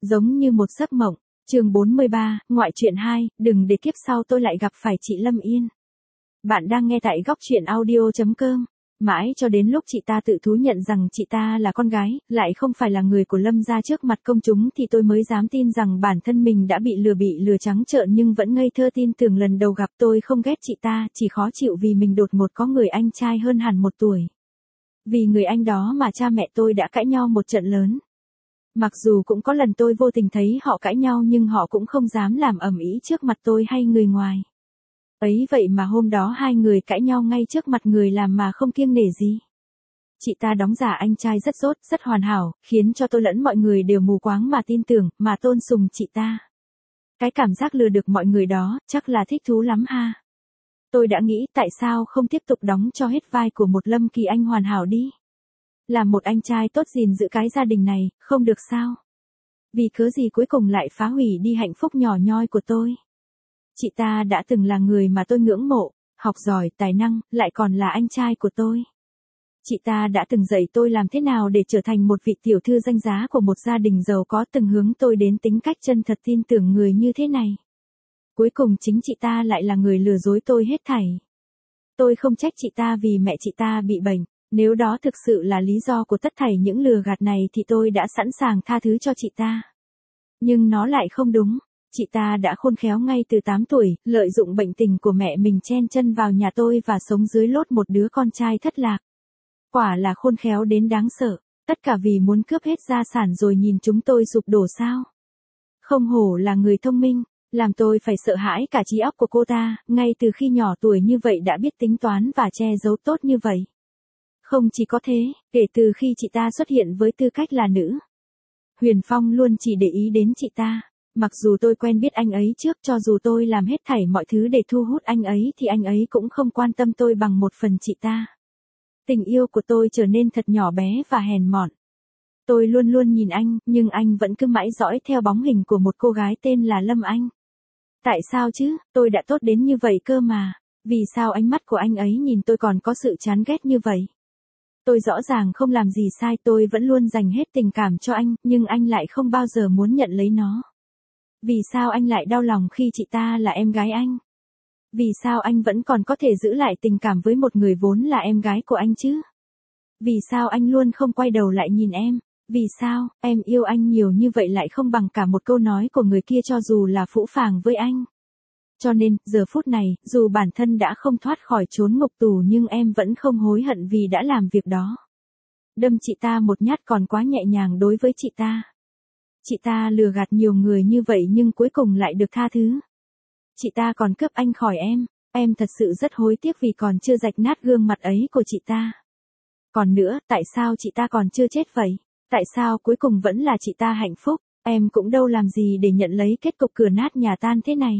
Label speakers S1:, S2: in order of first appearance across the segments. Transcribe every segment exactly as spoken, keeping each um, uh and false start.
S1: Giống như một giấc mộng. Chương bốn mươi ba, ngoại truyện hai, đừng để kiếp sau tôi lại gặp phải chị Lâm Yên. Bạn đang nghe tại góc truyện audio chấm com. Mãi cho đến lúc chị ta tự thú nhận rằng chị ta là con gái, lại không phải là người của Lâm gia trước mặt công chúng thì tôi mới dám tin rằng bản thân mình đã bị lừa bị lừa trắng trợn nhưng vẫn ngây thơ tin tưởng lần đầu gặp. Tôi không ghét chị ta, chỉ khó chịu vì mình đột ngột có người anh trai hơn hẳn một tuổi. Vì người anh đó mà cha mẹ tôi đã cãi nhau một trận lớn. Mặc dù cũng có lần tôi vô tình thấy họ cãi nhau nhưng họ cũng không dám làm ầm ĩ trước mặt tôi hay người ngoài. Ấy vậy mà hôm đó hai người cãi nhau ngay trước mặt người làm mà không kiêng nể gì. Chị ta đóng giả anh trai rất dốt, rất hoàn hảo, khiến cho tôi lẫn mọi người đều mù quáng mà tin tưởng, mà tôn sùng chị ta. Cái cảm giác lừa được mọi người đó, chắc là thích thú lắm ha. Tôi đã nghĩ tại sao không tiếp tục đóng cho hết vai của một Lâm Kỳ Anh hoàn hảo đi. Làm một anh trai tốt gìn giữ cái gia đình này, không được sao? Vì cớ gì cuối cùng lại phá hủy đi hạnh phúc nhỏ nhoi của tôi? Chị ta đã từng là người mà tôi ngưỡng mộ, học giỏi, tài năng, lại còn là anh trai của tôi. Chị ta đã từng dạy tôi làm thế nào để trở thành một vị tiểu thư danh giá của một gia đình giàu có, từng hướng tôi đến tính cách chân thật tin tưởng người như thế này. Cuối cùng chính chị ta lại là người lừa dối tôi hết thảy. Tôi không trách chị ta vì mẹ chị ta bị bệnh. Nếu đó thực sự là lý do của tất thảy những lừa gạt này thì tôi đã sẵn sàng tha thứ cho chị ta. Nhưng nó lại không đúng. Chị ta đã khôn khéo ngay từ tám tuổi, lợi dụng bệnh tình của mẹ mình chen chân vào nhà tôi và sống dưới lốt một đứa con trai thất lạc. Quả là khôn khéo đến đáng sợ, tất cả vì muốn cướp hết gia sản rồi nhìn chúng tôi sụp đổ sao. Không hổ là người thông minh, làm tôi phải sợ hãi cả trí óc của cô ta, ngay từ khi nhỏ tuổi như vậy đã biết tính toán và che giấu tốt như vậy. Không chỉ có thế, kể từ khi chị ta xuất hiện với tư cách là nữ, Huyền Phong luôn chỉ để ý đến chị ta. Mặc dù tôi quen biết anh ấy trước, cho dù tôi làm hết thảy mọi thứ để thu hút anh ấy thì anh ấy cũng không quan tâm tôi bằng một phần chị ta. Tình yêu của tôi trở nên thật nhỏ bé và hèn mọn. Tôi luôn luôn nhìn anh, nhưng anh vẫn cứ mãi dõi theo bóng hình của một cô gái tên là Lâm Anh. Tại sao chứ, tôi đã tốt đến như vậy cơ mà. Vì sao ánh mắt của anh ấy nhìn tôi còn có sự chán ghét như vậy? Tôi rõ ràng không làm gì sai, tôi vẫn luôn dành hết tình cảm cho anh, nhưng anh lại không bao giờ muốn nhận lấy nó. Vì sao anh lại đau lòng khi chị ta là em gái anh? Vì sao anh vẫn còn có thể giữ lại tình cảm với một người vốn là em gái của anh chứ? Vì sao anh luôn không quay đầu lại nhìn em? Vì sao, em yêu anh nhiều như vậy lại không bằng cả một câu nói của người kia cho dù là phũ phàng với anh? Cho nên, giờ phút này, dù bản thân đã không thoát khỏi chốn ngục tù nhưng em vẫn không hối hận vì đã làm việc đó. Đâm chị ta một nhát còn quá nhẹ nhàng đối với chị ta. Chị ta lừa gạt nhiều người như vậy nhưng cuối cùng lại được tha thứ. Chị ta còn cướp anh khỏi em, em thật sự rất hối tiếc vì còn chưa rạch nát gương mặt ấy của chị ta. Còn nữa, tại sao chị ta còn chưa chết vậy? Tại sao cuối cùng vẫn là chị ta hạnh phúc? Em cũng đâu làm gì để nhận lấy kết cục cửa nát nhà tan thế này.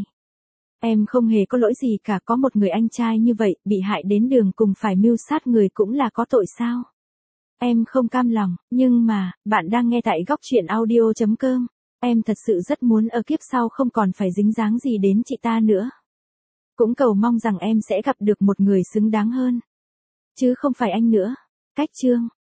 S1: Em không hề có lỗi gì cả, có một người anh trai như vậy, bị hại đến đường cùng phải mưu sát người cũng là có tội sao? Em không cam lòng, nhưng mà, bạn đang nghe tại góc truyện audio chấm com. Em thật sự rất muốn ở kiếp sau không còn phải dính dáng gì đến chị ta nữa. Cũng cầu mong rằng em sẽ gặp được một người xứng đáng hơn. Chứ không phải anh nữa. Cách chương.